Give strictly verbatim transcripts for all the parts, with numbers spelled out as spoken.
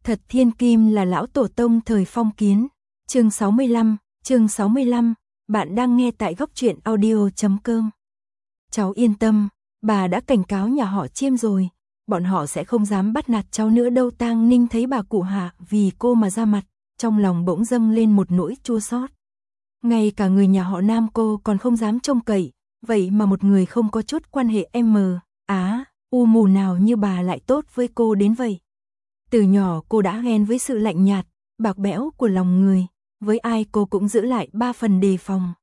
Thật thiên kim là lão tổ tông thời phong kiến. Chương sáu mươi lăm, chương sáu mươi lăm, bạn đang nghe tại góc truyện audio chấm com. Cháu yên tâm, bà đã cảnh cáo nhà họ Chiêm rồi, bọn họ sẽ không dám bắt nạt cháu nữa đâu. Tang Ninh thấy bà cụ Hạ vì cô mà ra mặt, trong lòng bỗng dâng lên một nỗi chua xót. Ngay cả người nhà họ Nam cô còn không dám trông cậy, vậy mà một người không có chút quan hệ em mờ, á, u mù nào như bà lại tốt với cô đến vậy. Từ nhỏ cô đã ghen với sự lạnh nhạt, bạc bẽo của lòng người, với ai cô cũng giữ lại ba phần đề phòng.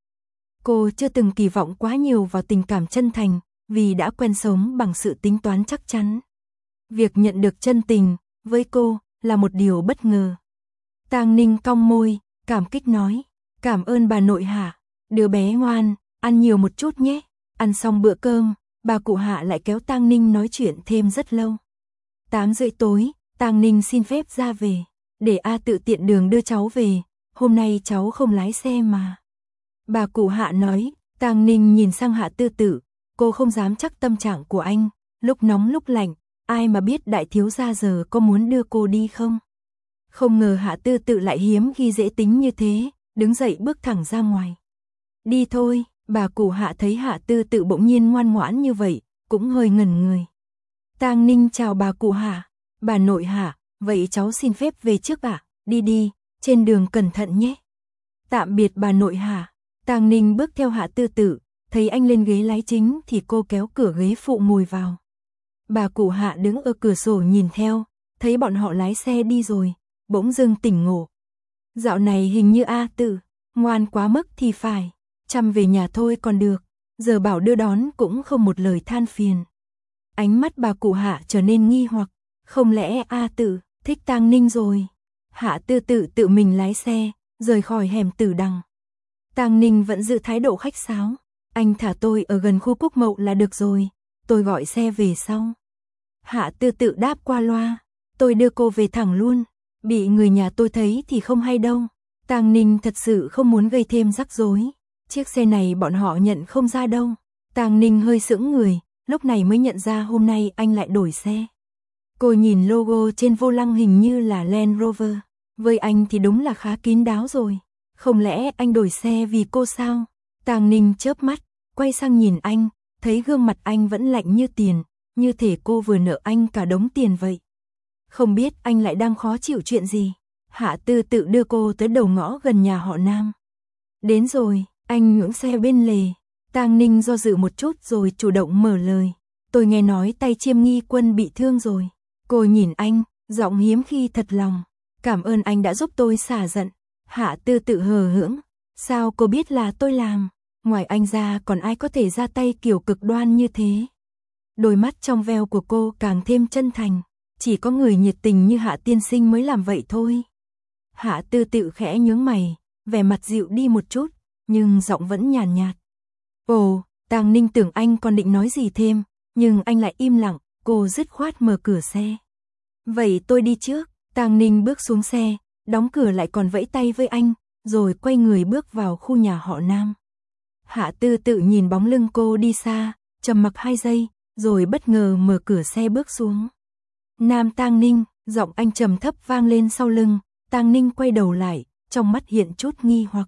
Cô chưa từng kỳ vọng quá nhiều vào tình cảm chân thành, vì đã quen sống bằng sự tính toán chắc chắn. Việc nhận được chân tình, với cô, là một điều bất ngờ. Tang Ninh cong môi, cảm kích nói, cảm ơn bà nội Hạ, đứa bé ngoan, ăn nhiều một chút nhé. Ăn xong bữa cơm, bà cụ Hạ lại kéo Tang Ninh nói chuyện thêm rất lâu. Tám rưỡi tối, Tang Ninh xin phép ra về, để A tự tiện đường đưa cháu về, hôm nay cháu không lái xe mà. Bà cụ Hạ nói. Tang Ninh nhìn sang Hạ Tư Tự, cô không dám chắc tâm trạng của anh, lúc nóng lúc lạnh, ai mà biết đại thiếu gia giờ có muốn đưa cô đi không. Không ngờ Hạ Tư Tự lại hiếm khi dễ tính như thế, đứng dậy bước thẳng ra ngoài. Đi thôi. Bà cụ Hạ thấy Hạ Tư Tự bỗng nhiên ngoan ngoãn như vậy, cũng hơi ngẩn người. Tang Ninh chào bà cụ Hạ, bà nội Hạ, vậy cháu xin phép về trước ạ, à? Đi đi, trên đường cẩn thận nhé. Tạm biệt bà nội Hạ. Tang Ninh bước theo Hạ Tư Tự, thấy anh lên ghế lái chính thì cô kéo cửa ghế phụ ngồi vào. Bà cụ Hạ đứng ở cửa sổ nhìn theo, thấy bọn họ lái xe đi rồi, bỗng dưng tỉnh ngộ. Dạo này hình như A Tự, ngoan quá mức thì phải, chăm về nhà thôi còn được, giờ bảo đưa đón cũng không một lời than phiền. Ánh mắt bà cụ Hạ trở nên nghi hoặc, không lẽ A Tự thích Tang Ninh rồi? Hạ Tư Tự tự mình lái xe, rời khỏi hẻm Tử Đằng. Tang Ninh vẫn giữ thái độ khách sáo, anh thả tôi ở gần khu Cúc Mậu là được rồi, tôi gọi xe về sau. Hạ Tư Tự đáp qua loa, tôi đưa cô về thẳng luôn, bị người nhà tôi thấy thì không hay đâu. Tang Ninh thật sự không muốn gây thêm rắc rối, chiếc xe này bọn họ nhận không ra đâu. Tang Ninh hơi sững người, lúc này mới nhận ra hôm nay anh lại đổi xe. Cô nhìn logo trên vô lăng hình như là Land Rover, với anh thì đúng là khá kín đáo rồi. Không lẽ anh đổi xe vì cô sao? Tang Ninh chớp mắt, quay sang nhìn anh, thấy gương mặt anh vẫn lạnh như tiền, như thể cô vừa nợ anh cả đống tiền vậy. Không biết anh lại đang khó chịu chuyện gì. Hạ Tư Tự đưa cô tới đầu ngõ gần nhà họ Nam. Đến rồi, anh ngưỡng xe bên lề. Tang Ninh do dự một chút rồi chủ động mở lời. Tôi nghe nói tay Chiêm Nghi Quân bị thương rồi. Cô nhìn anh, giọng hiếm khi thật lòng. Cảm ơn anh đã giúp tôi xả giận. Hạ Tư Tự hờ hững. Sao cô biết là tôi làm? Ngoài anh ra còn ai có thể ra tay kiểu cực đoan như thế? Đôi mắt trong veo của cô càng thêm chân thành. Chỉ có người nhiệt tình như Hạ tiên sinh mới làm vậy thôi. Hạ Tư Tự khẽ nhướng mày, vẻ mặt dịu đi một chút, nhưng giọng vẫn nhàn nhạt, nhạt. Ồ, Tang Ninh tưởng anh còn định nói gì thêm, nhưng anh lại im lặng, cô dứt khoát mở cửa xe. Vậy tôi đi trước. Tang Ninh bước xuống xe, đóng cửa lại còn vẫy tay với anh, rồi quay người bước vào khu nhà họ Nam. Hạ Tư Tự nhìn bóng lưng cô đi xa, trầm mặc hai giây, rồi bất ngờ mở cửa xe bước xuống. Nam Tang Ninh, giọng anh trầm thấp vang lên sau lưng. Tang Ninh quay đầu lại, trong mắt hiện chút nghi hoặc.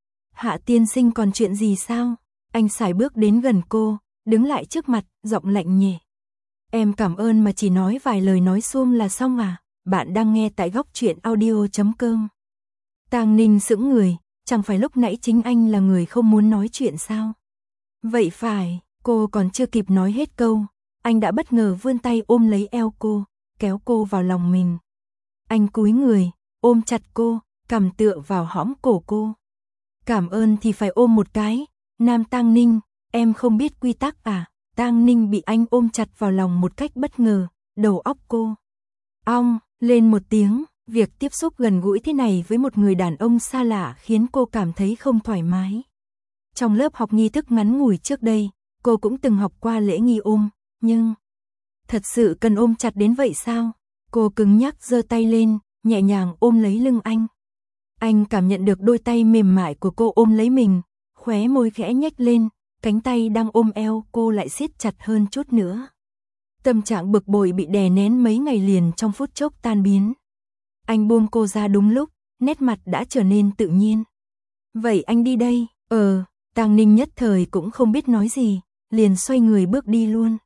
Hạ tiên sinh còn chuyện gì sao? Anh sải bước đến gần cô, đứng lại trước mặt, giọng lạnh nhẹ. Em cảm ơn mà chỉ nói vài lời nói suông là xong à? Bạn đang nghe tại góc truyện audio chấm com. Tang Ninh sững người, chẳng phải lúc nãy chính anh là người không muốn nói chuyện sao? Vậy phải, cô còn chưa kịp nói hết câu, anh đã bất ngờ vươn tay ôm lấy eo cô, kéo cô vào lòng mình. Anh cúi người, ôm chặt cô, cằm tựa vào hõm cổ cô. Cảm ơn thì phải ôm một cái. Nam Tang Ninh, em không biết quy tắc à? Tang Ninh bị anh ôm chặt vào lòng một cách bất ngờ, đầu óc cô ong lên một tiếng. Việc tiếp xúc gần gũi thế này với một người đàn ông xa lạ khiến cô cảm thấy không thoải mái. Trong lớp học nghi thức ngắn ngủi trước đây, cô cũng từng học qua lễ nghi ôm, nhưng thật sự cần ôm chặt đến vậy sao? Cô cứng nhắc giơ tay lên, nhẹ nhàng ôm lấy lưng anh. Anh cảm nhận được đôi tay mềm mại của cô ôm lấy mình, khóe môi khẽ nhếch lên, cánh tay đang ôm eo cô lại siết chặt hơn chút nữa. Tâm trạng bực bội bị đè nén mấy ngày liền trong phút chốc tan biến. Anh buông cô ra đúng lúc, nét mặt đã trở nên tự nhiên. Vậy anh đi đây, ờ, Tang Ninh nhất thời cũng không biết nói gì, liền xoay người bước đi luôn.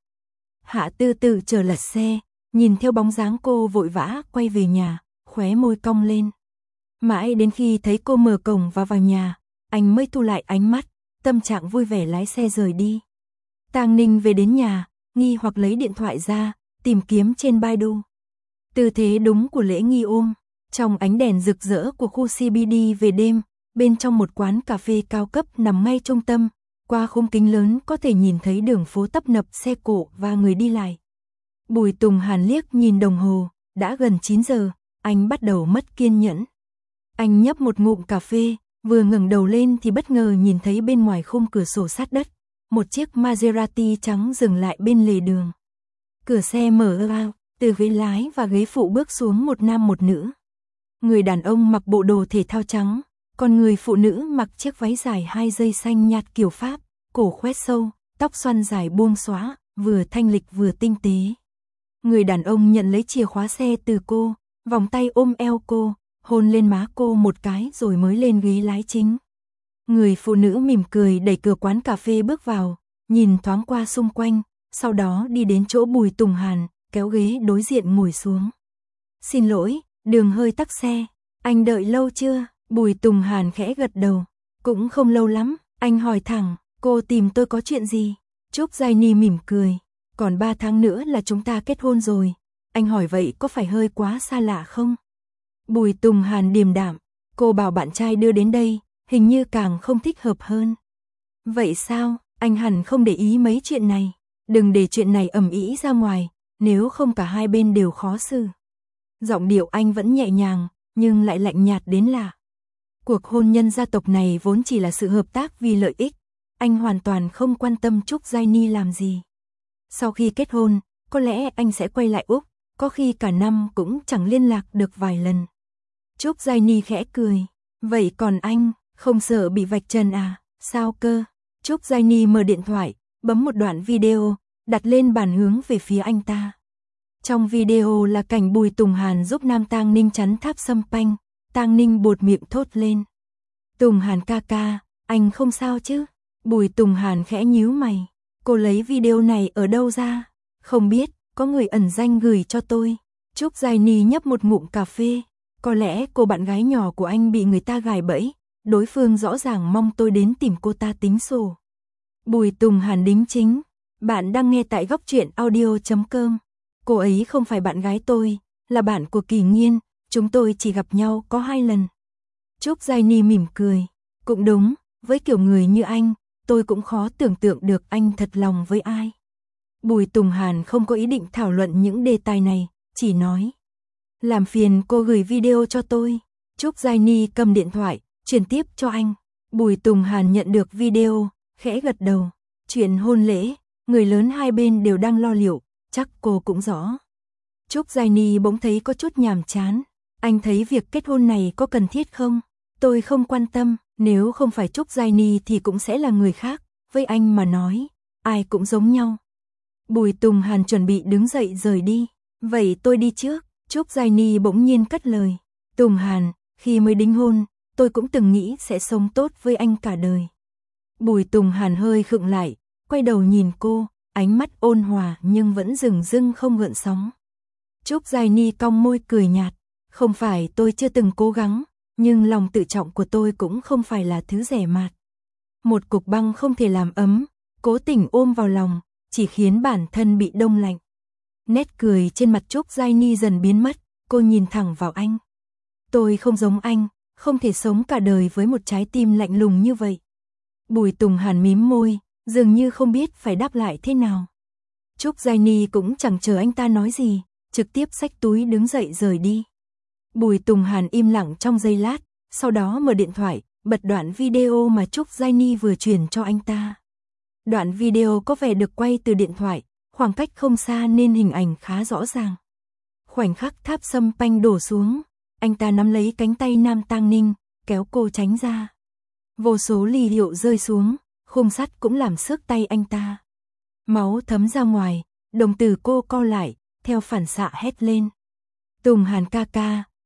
Hạ Tư Tự chờ lật xe, nhìn theo bóng dáng cô vội vã quay về nhà, khóe môi cong lên. Mãi đến khi thấy cô mở cổng và vào nhà, anh mới thu lại ánh mắt, tâm trạng vui vẻ lái xe rời đi. Tang Ninh về đến nhà, nghi hoặc lấy điện thoại ra, tìm kiếm trên Baidu. Tư thế đúng của lễ nghi ôm, trong ánh đèn rực rỡ của khu xê bê đê về đêm, bên trong một quán cà phê cao cấp nằm ngay trung tâm, qua khung kính lớn có thể nhìn thấy đường phố tấp nập xe cộ và người đi lại. Bùi Tùng Hàn liếc nhìn đồng hồ, đã gần chín giờ, anh bắt đầu mất kiên nhẫn. Anh nhấp một ngụm cà phê, vừa ngẩng đầu lên thì bất ngờ nhìn thấy bên ngoài khung cửa sổ sát đất, một chiếc Maserati trắng dừng lại bên lề đường. Cửa xe mở ra, từ ghế lái và ghế phụ bước xuống một nam một nữ. Người đàn ông mặc bộ đồ thể thao trắng, còn người phụ nữ mặc chiếc váy dài hai dây xanh nhạt kiểu Pháp, cổ khoét sâu, tóc xoăn dài buông xõa, vừa thanh lịch vừa tinh tế. Người đàn ông nhận lấy chìa khóa xe từ cô, vòng tay ôm eo cô, hôn lên má cô một cái rồi mới lên ghế lái chính. Người phụ nữ mỉm cười đẩy cửa quán cà phê bước vào, nhìn thoáng qua xung quanh, sau đó đi đến chỗ Bùi Tùng Hàn, kéo ghế đối diện ngồi xuống. Xin lỗi, đường hơi tắc xe, anh đợi lâu chưa? Bùi Tùng Hàn khẽ gật đầu, cũng không lâu lắm, anh hỏi thẳng, cô tìm tôi có chuyện gì? Trúc Giai Ni mỉm cười, còn ba tháng nữa là chúng ta kết hôn rồi, anh hỏi vậy có phải hơi quá xa lạ không? Bùi Tùng Hàn điềm đạm, cô bảo bạn trai đưa đến đây, hình như càng không thích hợp hơn. Vậy sao, anh hẳn không để ý mấy chuyện này, đừng để chuyện này ầm ĩ ra ngoài, nếu không cả hai bên đều khó xử. Giọng điệu anh vẫn nhẹ nhàng, nhưng lại lạnh nhạt đến lạ. Cuộc hôn nhân gia tộc này vốn chỉ là sự hợp tác vì lợi ích, anh hoàn toàn không quan tâm Trúc Giai Ni làm gì. Sau khi kết hôn, có lẽ anh sẽ quay lại Úc, có khi cả năm cũng chẳng liên lạc được vài lần. Trúc Giai Ni khẽ cười, vậy còn anh, không sợ bị vạch trần à, sao cơ? Trúc Giai Ni mở điện thoại, bấm một đoạn video, đặt lên bàn hướng về phía anh ta. Trong video là cảnh Bùi Tùng Hàn giúp nam Tang Ninh chắn tháp Sâm Panh, Tang Ninh buột miệng thốt lên. Tùng Hàn ca ca, anh không sao chứ? Bùi Tùng Hàn khẽ nhíu mày, cô lấy video này ở đâu ra? Không biết, có người ẩn danh gửi cho tôi. Trúc Giai Ni nhấp một ngụm cà phê, có lẽ cô bạn gái nhỏ của anh bị người ta gài bẫy, đối phương rõ ràng mong tôi đến tìm cô ta tính sổ. Bùi Tùng Hàn đính chính, bạn đang nghe tại góc truyện audio chấm com. Cô ấy không phải bạn gái tôi, là bạn của Kỳ Nghiên, chúng tôi chỉ gặp nhau có hai lần. Trúc Giai Ni mỉm cười, cũng đúng, với kiểu người như anh, tôi cũng khó tưởng tượng được anh thật lòng với ai. Bùi Tùng Hàn không có ý định thảo luận những đề tài này, chỉ nói. Làm phiền cô gửi video cho tôi. Trúc Giai Ni cầm điện thoại, truyền tiếp cho anh. Bùi Tùng Hàn nhận được video, khẽ gật đầu. Chuyện hôn lễ, người lớn hai bên đều đang lo liệu, chắc cô cũng rõ. Trúc Giai Ni bỗng thấy có chút nhàm chán. Anh thấy việc kết hôn này có cần thiết không? Tôi không quan tâm, nếu không phải Trúc Giai Ni thì cũng sẽ là người khác. Với anh mà nói, ai cũng giống nhau. Bùi Tùng Hàn chuẩn bị đứng dậy rời đi. Vậy tôi đi trước. Trúc Giai Ni bỗng nhiên cất lời. Tùng Hàn, khi mới đính hôn, tôi cũng từng nghĩ sẽ sống tốt với anh cả đời. Bùi Tùng Hàn hơi khựng lại, quay đầu nhìn cô, ánh mắt ôn hòa nhưng vẫn dửng dưng không gợn sóng. Trúc Giai Ni cong môi cười nhạt. Không phải tôi chưa từng cố gắng, nhưng lòng tự trọng của tôi cũng không phải là thứ rẻ mạt. Một cục băng không thể làm ấm, cố tình ôm vào lòng, chỉ khiến bản thân bị đông lạnh. Nét cười trên mặt Trúc Giai Ni dần biến mất, cô nhìn thẳng vào anh. Tôi không giống anh, không thể sống cả đời với một trái tim lạnh lùng như vậy. Bùi Tùng Hàn mím môi, dường như không biết phải đáp lại thế nào. Trúc Giai Ni cũng chẳng chờ anh ta nói gì, trực tiếp xách túi đứng dậy rời đi. Bùi Tùng Hàn im lặng trong giây lát, sau đó mở điện thoại, bật đoạn video mà Trúc Giai Ni vừa truyền cho anh ta. Đoạn video có vẻ được quay từ điện thoại, khoảng cách không xa nên hình ảnh khá rõ ràng. Khoảnh khắc tháp Sâm Panh đổ xuống, anh ta nắm lấy cánh tay nam Tang Ninh, kéo cô tránh ra. Vô số ly rượu rơi xuống, khung sắt cũng làm xước tay anh ta. Máu thấm ra ngoài, đồng tử cô co lại, theo phản xạ hét lên. Tùng Hàn ca ca,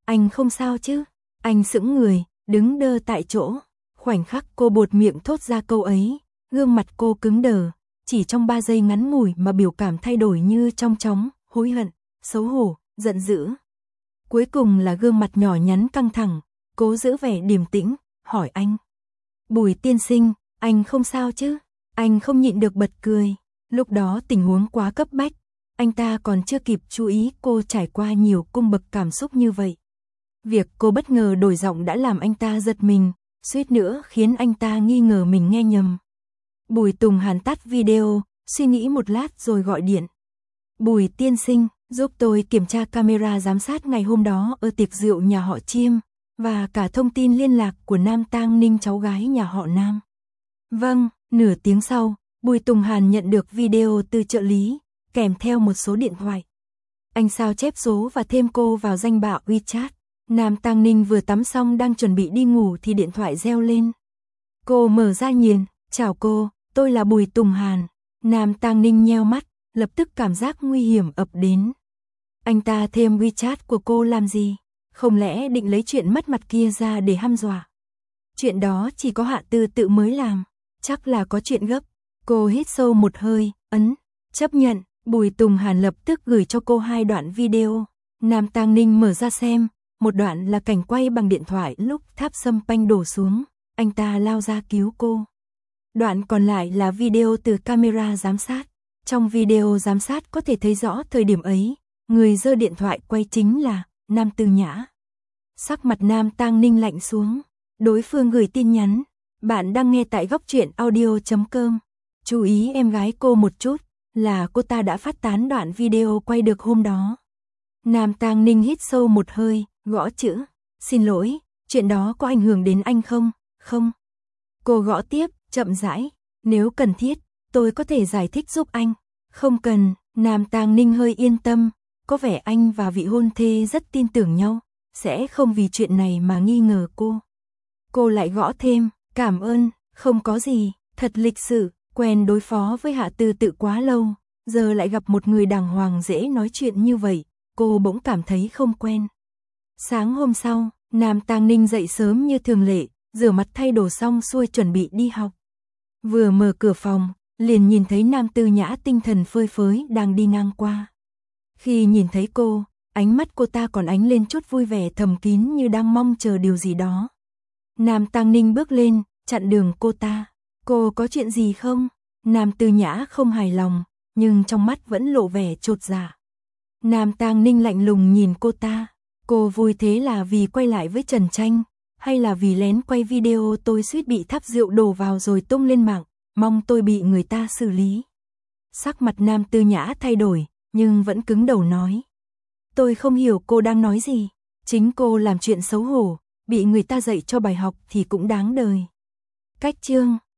anh không sao chứ? Anh sững người, đứng đơ tại chỗ. Khoảnh khắc cô buột miệng thốt ra câu ấy, gương mặt cô cứng đờ, chỉ trong ba giây ngắn ngủi mà biểu cảm thay đổi như trong chóng, hối hận, xấu hổ, giận dữ. Cuối cùng là gương mặt nhỏ nhắn căng thẳng, cố giữ vẻ điềm tĩnh, hỏi anh. Bùi tiên sinh, anh không sao chứ? Anh không nhịn được bật cười. Lúc đó tình huống quá cấp bách, anh ta còn chưa kịp chú ý cô trải qua nhiều cung bậc cảm xúc như vậy. Việc cô bất ngờ đổi giọng đã làm anh ta giật mình, suýt nữa khiến anh ta nghi ngờ mình nghe nhầm. Bùi Tùng Hàn tắt video, suy nghĩ một lát rồi gọi điện. Bùi tiên sinh, giúp tôi kiểm tra camera giám sát ngày hôm đó ở tiệc rượu nhà họ Chiêm, và cả thông tin liên lạc của Nam Tang Ninh cháu gái nhà họ Nam. Vâng, nửa tiếng sau, Bùi Tùng Hàn nhận được video từ trợ lý, kèm theo một số điện thoại. Anh sao chép số và thêm cô vào danh bạ WeChat. Nam Tang Ninh vừa tắm xong đang chuẩn bị đi ngủ thì điện thoại reo lên. Cô mở ra nhìn, chào cô, tôi là Bùi Tùng Hàn. Nam Tang Ninh nheo mắt, lập tức cảm giác nguy hiểm ập đến. Anh ta thêm WeChat của cô làm gì? Không lẽ định lấy chuyện mất mặt kia ra để hăm dọa? Chuyện đó chỉ có Hạ Tư tự mới làm, chắc là có chuyện gấp. Cô hít sâu một hơi, ấn, chấp nhận. Bùi Tùng Hàn lập tức gửi cho cô hai đoạn video. Nam Tang Ninh mở ra xem, một đoạn là cảnh quay bằng điện thoại lúc tháp Sâm Panh đổ xuống, anh ta lao ra cứu cô. Đoạn còn lại là video từ camera giám sát. Trong video giám sát có thể thấy rõ thời điểm ấy, người giơ điện thoại quay chính là Nam Tư Nhã. Sắc mặt Nam Tang Ninh lạnh xuống, đối phương gửi tin nhắn, bạn đang nghe tại góc truyện audio chấm com. Chú ý em gái cô một chút, là cô ta đã phát tán đoạn video quay được hôm đó. Nam Tang Ninh hít sâu một hơi, gõ chữ, xin lỗi, chuyện đó có ảnh hưởng đến anh không? Không. Cô gõ tiếp, chậm rãi, nếu cần thiết, tôi có thể giải thích giúp anh. Không cần. Nam Tang Ninh hơi yên tâm, có vẻ anh và vị hôn thê rất tin tưởng nhau, sẽ không vì chuyện này mà nghi ngờ cô. Cô lại gõ thêm, cảm ơn, không có gì, thật lịch sự, quen đối phó với Hạ Tư tự quá lâu, giờ lại gặp một người đàng hoàng dễ nói chuyện như vậy, cô bỗng cảm thấy không quen. Sáng hôm sau, Nam Tang Ninh dậy sớm như thường lệ, rửa mặt thay đồ xong xuôi chuẩn bị đi học. Vừa mở cửa phòng, liền nhìn thấy Nam Tư Nhã tinh thần phơi phới đang đi ngang qua. Khi nhìn thấy cô, ánh mắt cô ta còn ánh lên chút vui vẻ thầm kín như đang mong chờ điều gì đó. Nam Tang Ninh bước lên, chặn đường cô ta. Cô có chuyện gì không? Nam Tư Nhã không hài lòng, nhưng trong mắt vẫn lộ vẻ chột dạ. Nam Tang Ninh lạnh lùng nhìn cô ta. Cô vui thế là vì quay lại với Trần Tranh, hay là vì lén quay video tôi suýt bị tháp rượu đổ vào rồi tung lên mạng, mong tôi bị người ta xử lý? Sắc mặt Nam Tư Nhã thay đổi, nhưng vẫn cứng đầu nói. Tôi không hiểu cô đang nói gì. Chính cô làm chuyện xấu hổ, bị người ta dạy cho bài học thì cũng đáng đời. Cách chương